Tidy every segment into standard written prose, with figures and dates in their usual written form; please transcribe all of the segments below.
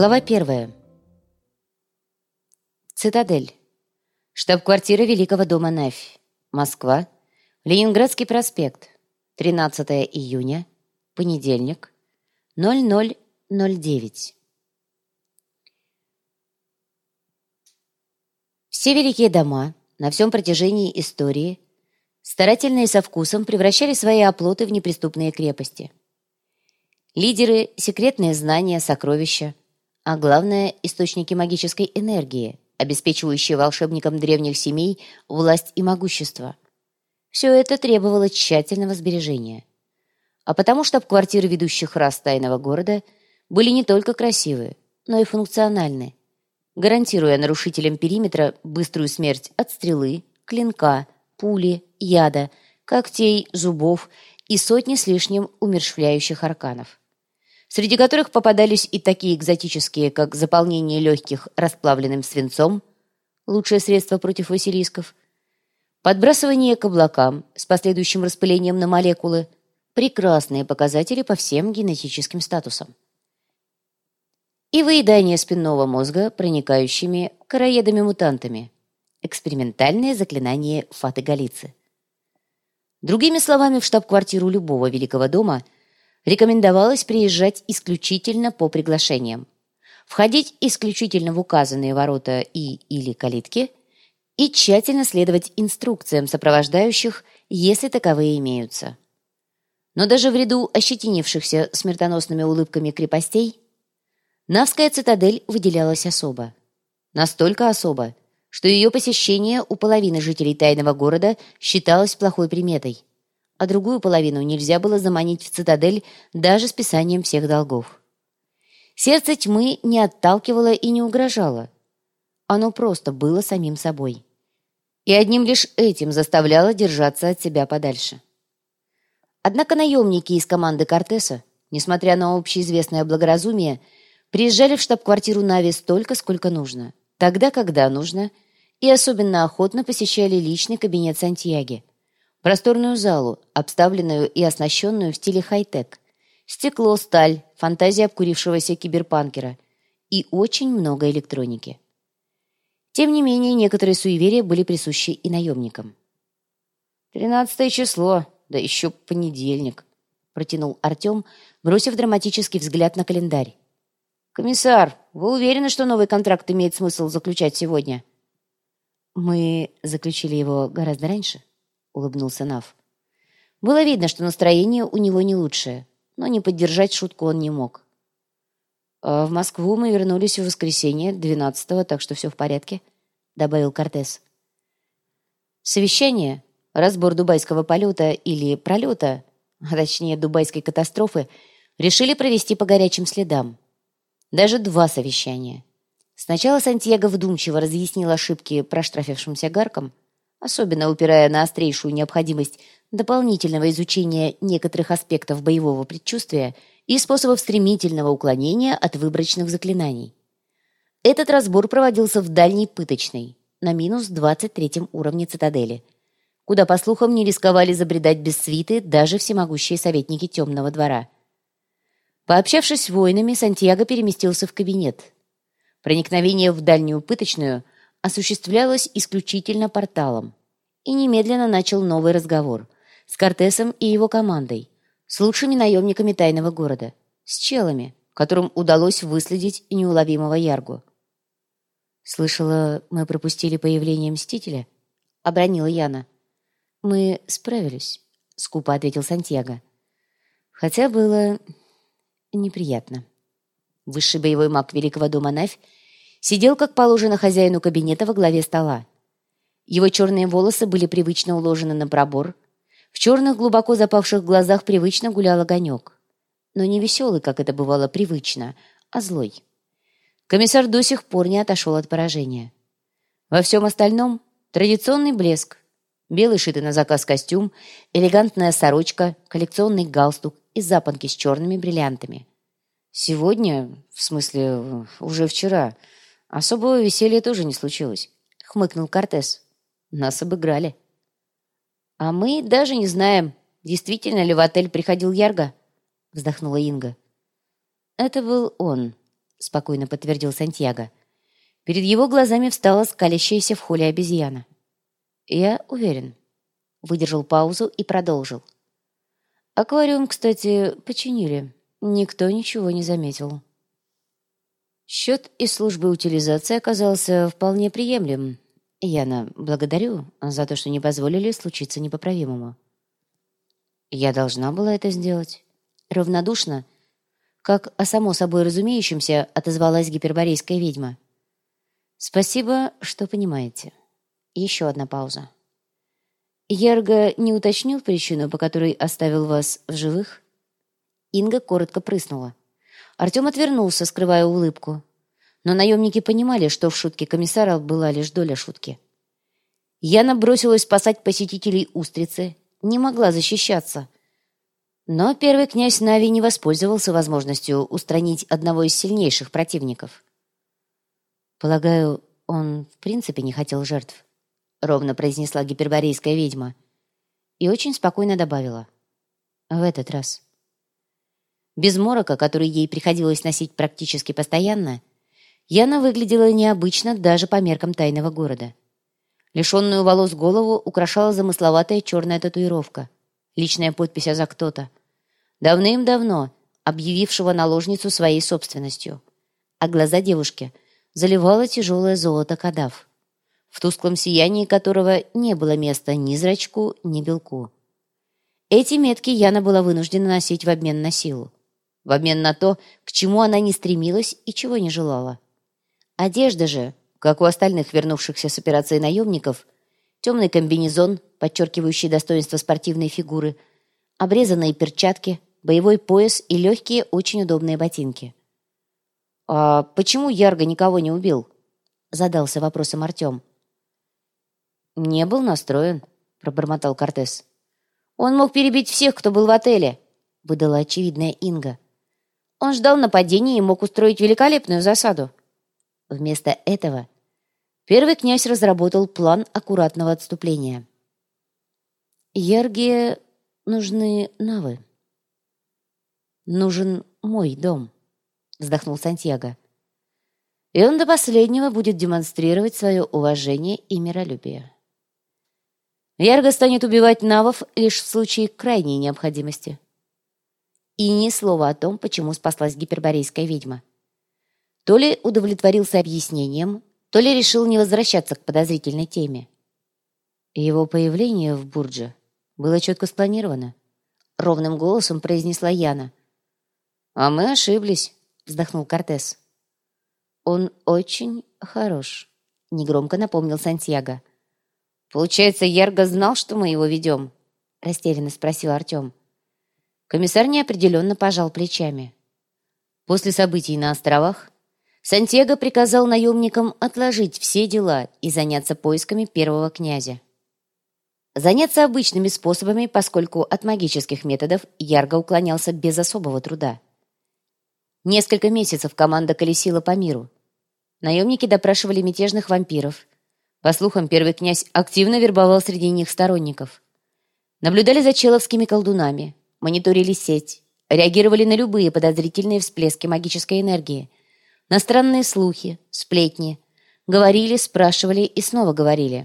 Глава 1. Цитадель. Штаб-квартира Великого дома Нэфь. Москва. Ленинградский проспект. 13 июня. Понедельник. 00:09. Все великие дома на всем протяжении истории старательно и со вкусом превращали свои оплоты в неприступные крепости. Лидеры — секретные знания, сокровища, а главное — источники магической энергии, обеспечивающие волшебникам древних семей власть и могущество. Все это требовало тщательного сбережения. А потому штаб-квартиры ведущих рас тайного города были не только красивы, но и функциональны, гарантируя нарушителям периметра быструю смерть от стрелы, клинка, пули, яда, когтей, зубов и сотни с лишним умерщвляющих арканов, среди которых попадались и такие экзотические, как заполнение легких расплавленным свинцом, лучшее средство против василисков, подбрасывание к облакам с последующим распылением на молекулы, прекрасные показатели по всем генетическим статусам, и выедание спинного мозга проникающими короедами-мутантами, экспериментальное заклинание Фаты Галицы. Другими словами, в штаб-квартиру любого Великого дома рекомендовалось приезжать исключительно по приглашениям, входить исключительно в указанные ворота или калитки и тщательно следовать инструкциям сопровождающих, если таковые имеются. Но даже в ряду ощетинившихся смертоносными улыбками крепостей Навская цитадель выделялась особо. Настолько особо, что ее посещение у половины жителей тайного города считалось плохой приметой, а другую половину нельзя было заманить в цитадель даже списанием всех долгов. Сердце тьмы не отталкивало и не угрожало. Оно просто было самим собой. И одним лишь этим заставляло держаться от себя подальше. Однако наемники из команды Кортеса, несмотря на общеизвестное благоразумие, приезжали в штаб-квартиру Нави столько, сколько нужно, тогда, когда нужно, и особенно охотно посещали личный кабинет Сантьяги, просторную залу, обставленную и оснащенную в стиле хай-тек, стекло, сталь, фантазия обкурившегося киберпанкера и очень много электроники. Тем не менее, некоторые суеверия были присущи и наемникам. 13 число, да еще понедельник», — протянул Артем, бросив драматический взгляд на календарь. «Комиссар, вы уверены, что новый контракт имеет смысл заключать сегодня?» «Мы заключили его гораздо раньше», — улыбнулся Нав. Было видно, что настроение у него не лучшее, но не поддержать шутку он не мог. «А в Москву мы вернулись в воскресенье, 12-го, так что все в порядке», — добавил Кортес. Совещание, разбор дубайского полета или пролета, а точнее дубайской катастрофы, решили провести по горячим следам. Даже 2 совещания. Сначала Сантьяго вдумчиво разъяснил ошибки проштрафившимся гаркам, особенно упирая на острейшую необходимость дополнительного изучения некоторых аспектов боевого предчувствия и способов стремительного уклонения от выборочных заклинаний. Этот разбор проводился в дальней пыточной, на минус 23-м уровне цитадели, куда, по слухам, не рисковали забредать без свиты даже всемогущие советники Темного двора. Пообщавшись с воинами, Сантьяго переместился в кабинет. Проникновение в дальнюю пыточную осуществлялось исключительно порталом и немедленно начал новый разговор с Кортесом и его командой, с лучшими наемниками тайного города, с челами, которым удалось выследить неуловимого Яргу. «Слышала, мы пропустили появление Мстителя?» — обронила Яна. «Мы справились», — скупо ответил Сантьяго. «Хотя было неприятно». Высший боевой маг Великого дома Навь сидел, как положено хозяину кабинета, во главе стола. Его черные волосы были привычно уложены на пробор, в черных глубоко запавших глазах привычно гулял огонек. Но не веселый, как это бывало привычно, а злой. Комиссар до сих пор не отошел от поражения. Во всем остальном традиционный блеск. Белый шитый на заказ костюм, элегантная сорочка, коллекционный галстук и запонки с черными бриллиантами. Сегодня, в смысле, уже вчера, особого веселья тоже не случилось, хмыкнул Кортес. Нас обыграли. А мы даже не знаем, действительно ли в отель приходил Ярго, вздохнула Инга. Это был он, спокойно подтвердил Сантьяго. Перед его глазами встала скалящаяся в холле обезьяна. «Я уверен». Выдержал паузу и продолжил. «Аквариум, кстати, починили. Никто ничего не заметил». Счет из службы утилизации оказался вполне приемлем. Яна, благодарю за то, что не позволили случиться непоправимому. Я должна была это сделать. Равнодушно, как о само собой разумеющемся, отозвалась гиперборейская ведьма. Спасибо, что понимаете. Еще одна пауза. Ярго не уточнил причину, по которой оставил вас в живых? Инга коротко прыснула. Артем отвернулся, скрывая улыбку. Но наемники понимали, что в шутке комиссара была лишь доля шутки. Яна бросилась спасать посетителей устрицы, не могла защищаться. Но первый князь Нави не воспользовался возможностью устранить одного из сильнейших противников. «Полагаю, он в принципе не хотел жертв», — ровно произнесла гиперборейская ведьма и очень спокойно добавила. «В этот раз». Без морока, который ей приходилось носить практически постоянно, Яна выглядела необычно даже по меркам тайного города. Лишенную волос голову украшала замысловатая черная татуировка, личная подпись «А за кто-то», давным-давно объявившего наложницу своей собственностью, а глаза девушки заливало тяжелое золото кадав, в тусклом сиянии которого не было места ни зрачку, ни белку. Эти метки Яна была вынуждена носить в обмен на силу, в обмен на то, к чему она не стремилась и чего не желала. Одежда же, как у остальных вернувшихся с операции наемников, темный комбинезон, подчеркивающий достоинство спортивной фигуры, обрезанные перчатки, боевой пояс и легкие, очень удобные ботинки. «А почему Ярго никого не убил?» — задался вопросом Артем. «Не был настроен», — пробормотал Кортес. «Он мог перебить всех, кто был в отеле», — выдала очевидная Инга. «Он ждал нападения и мог устроить великолепную засаду». Вместо этого первый князь разработал план аккуратного отступления. «Ярге нужны навы. Нужен мой дом», — вздохнул Сантьяго. «И он до последнего будет демонстрировать свое уважение и миролюбие. Ярго станет убивать навов лишь в случае крайней необходимости». И ни слова о том, почему спаслась гиперборейская ведьма. То ли удовлетворился объяснением, то ли решил не возвращаться к подозрительной теме. Его появление в Бурдже было четко спланировано. Ровным голосом произнесла Яна. «А мы ошиблись», — вздохнул Кортес. «Он очень хорош», — негромко напомнил Сантьяго. «Получается, Ярго знал, что мы его ведем?» — растерянно спросил Артем. Комиссар неопределенно пожал плечами. После событий на островах Сантьяго приказал наемникам отложить все дела и заняться поисками первого князя. Заняться обычными способами, поскольку от магических методов Ярго уклонялся без особого труда. Несколько месяцев команда колесила по миру. Наемники допрашивали мятежных вампиров. По слухам, первый князь активно вербовал среди них сторонников. Наблюдали за человскими колдунами, мониторили сеть, реагировали на любые подозрительные всплески магической энергии, на странные слухи, сплетни. Говорили, спрашивали и снова говорили.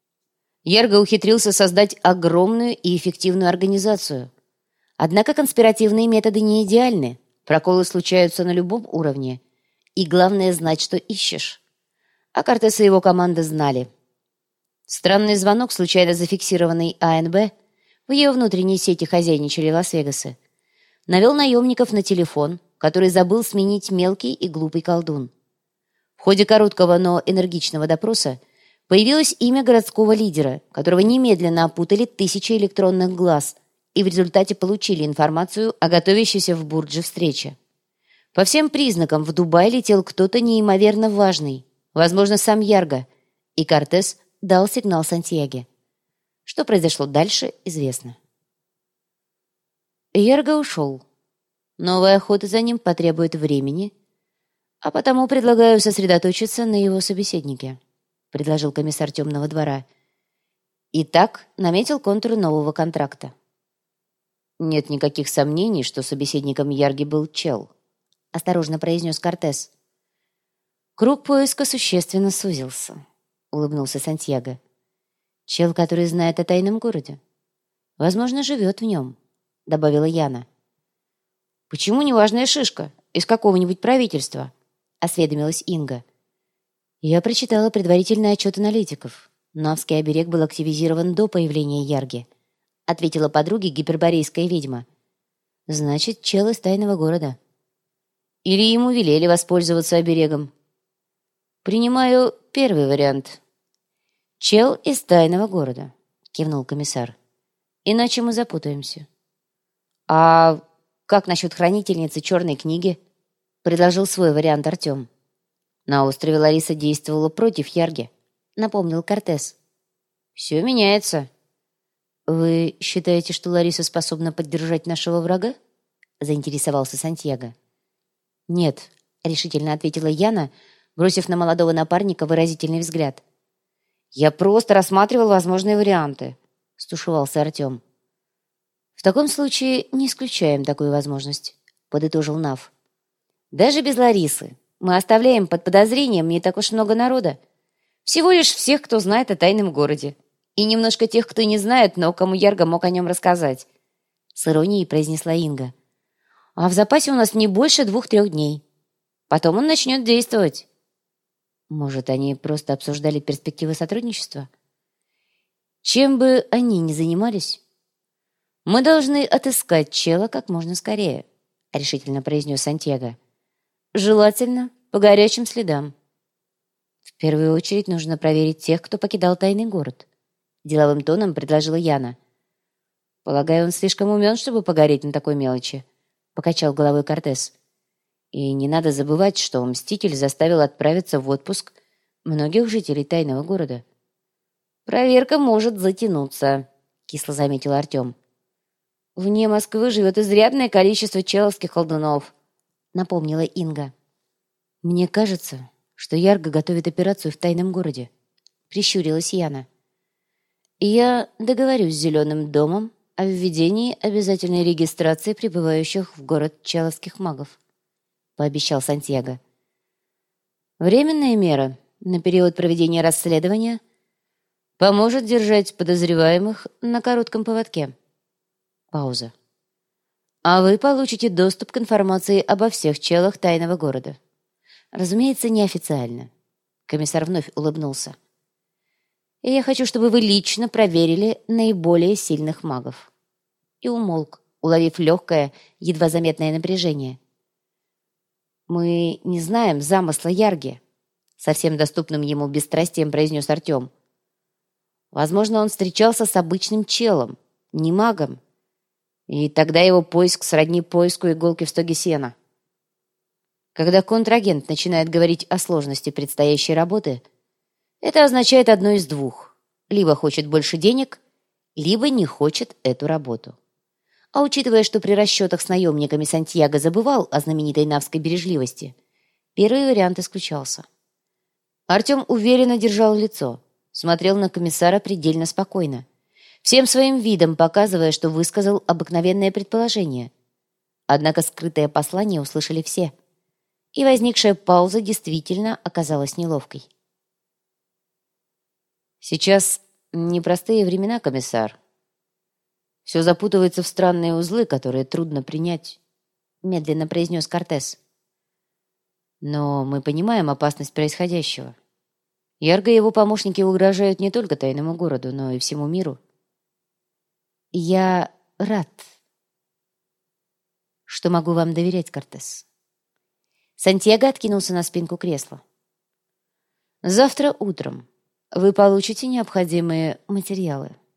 Ярго ухитрился создать огромную и эффективную организацию. Однако конспиративные методы не идеальны, проколы случаются на любом уровне. И главное знать, что ищешь. А Кортес и его команда знали. Странный звонок, случайно зафиксированный АНБ, в ее внутренней сети хозяйничали Лас-Вегасы, навел наемников на телефон, который забыл сменить мелкий и глупый колдун. В ходе короткого, но энергичного допроса появилось имя городского лидера, которого немедленно опутали тысячи электронных глаз и в результате получили информацию о готовящейся в Бурдже встрече. По всем признакам в Дубай летел кто-то неимоверно важный, возможно, сам Ярго, и Кортес дал сигнал Сантьяге. Что произошло дальше, известно. Ярго ушел. Новая охота за ним потребует времени, а потому предлагаю сосредоточиться на его собеседнике, предложил комиссар Темного двора. И так наметил контуры нового контракта. Нет никаких сомнений, что собеседником Ярги был Чел, осторожно произнес Кортес. Круг поиска существенно сузился, улыбнулся Сантьяго. Чел, который знает о тайном городе. Возможно, живет в нем, добавила Яна. Почему неважная шишка? Из какого-нибудь правительства? Осведомилась Инга. Я прочитала предварительный отчет аналитиков. Навский оберег был активизирован до появления Ярги, ответила подруге гиперборейская ведьма. Значит, чел из тайного города. Или ему велели воспользоваться оберегом. Принимаю первый вариант. Чел из тайного города, кивнул комиссар. Иначе мы запутаемся. А как насчет хранительницы черной книги? Предложил свой вариант Артем. На острове Лариса действовала против Ярги, напомнил Кортес. Все меняется. Вы считаете, что Лариса способна поддержать нашего врага? Заинтересовался Сантьяго. Нет, решительно ответила Яна, бросив на молодого напарника выразительный взгляд. Я просто рассматривал возможные варианты, стушевался Артем. В таком случае не исключаем такую возможность, подытожил Нав. Даже без Ларисы мы оставляем под подозрением не так уж много народа. Всего лишь всех, кто знает о тайном городе. И немножко тех, кто не знает, но кому Ярго мог о нем рассказать. С иронией произнесла Инга. А в запасе у нас не больше 2-3 дней. Потом он начнет действовать. Может, они просто обсуждали перспективы сотрудничества? Чем бы они ни занимались, мы должны отыскать чела как можно скорее, решительно произнес Сантьяго. Желательно по горячим следам. В первую очередь нужно проверить тех, кто покидал тайный город. Деловым тоном предложила Яна. Полагаю, он слишком умен, чтобы погореть на такой мелочи, покачал головой Кортес. И не надо забывать, что Мститель заставил отправиться в отпуск многих жителей тайного города. Проверка может затянуться, кисло заметил Артем. Вне Москвы живет изрядное количество человских колдунов, напомнила Инга. Мне кажется, что Ярго готовит операцию в тайном городе, прищурилась Яна. Я договорюсь с Зеленым домом о введении обязательной регистрации прибывающих в город человских магов, пообещал Сантьяго. Временная мера на период проведения расследования поможет держать подозреваемых на коротком поводке. Пауза. А вы получите доступ к информации обо всех челах тайного города. Разумеется, неофициально. Комиссар вновь улыбнулся. И я хочу, чтобы вы лично проверили наиболее сильных магов. И умолк, уловив легкое, едва заметное напряжение. Мы не знаем замысла Ярги, совсем доступным ему бесстрастием произнес Артем. Возможно, он встречался с обычным челом, не магом, и тогда его поиск сродни поиску иголки в стоге сена. Когда контрагент начинает говорить о сложности предстоящей работы, это означает одно из двух. Либо хочет больше денег, либо не хочет эту работу. А учитывая, что при расчетах с наемниками Сантьяго забывал о знаменитой навской бережливости, первый вариант исключался. Артем уверенно держал лицо, смотрел на комиссара предельно спокойно, всем своим видом показывая, что высказал обыкновенное предположение. Однако скрытое послание услышали все, и возникшая пауза действительно оказалась неловкой. «Сейчас непростые времена, комиссар. Все запутывается в странные узлы, которые трудно принять», — медленно произнес Кортес. «Но мы понимаем опасность происходящего. Ярго и его помощники угрожают не только тайному городу, но и всему миру. Я рад, что могу вам доверять, Кортес». Сантьяго откинулся на спинку кресла. «Завтра утром вы получите необходимые материалы.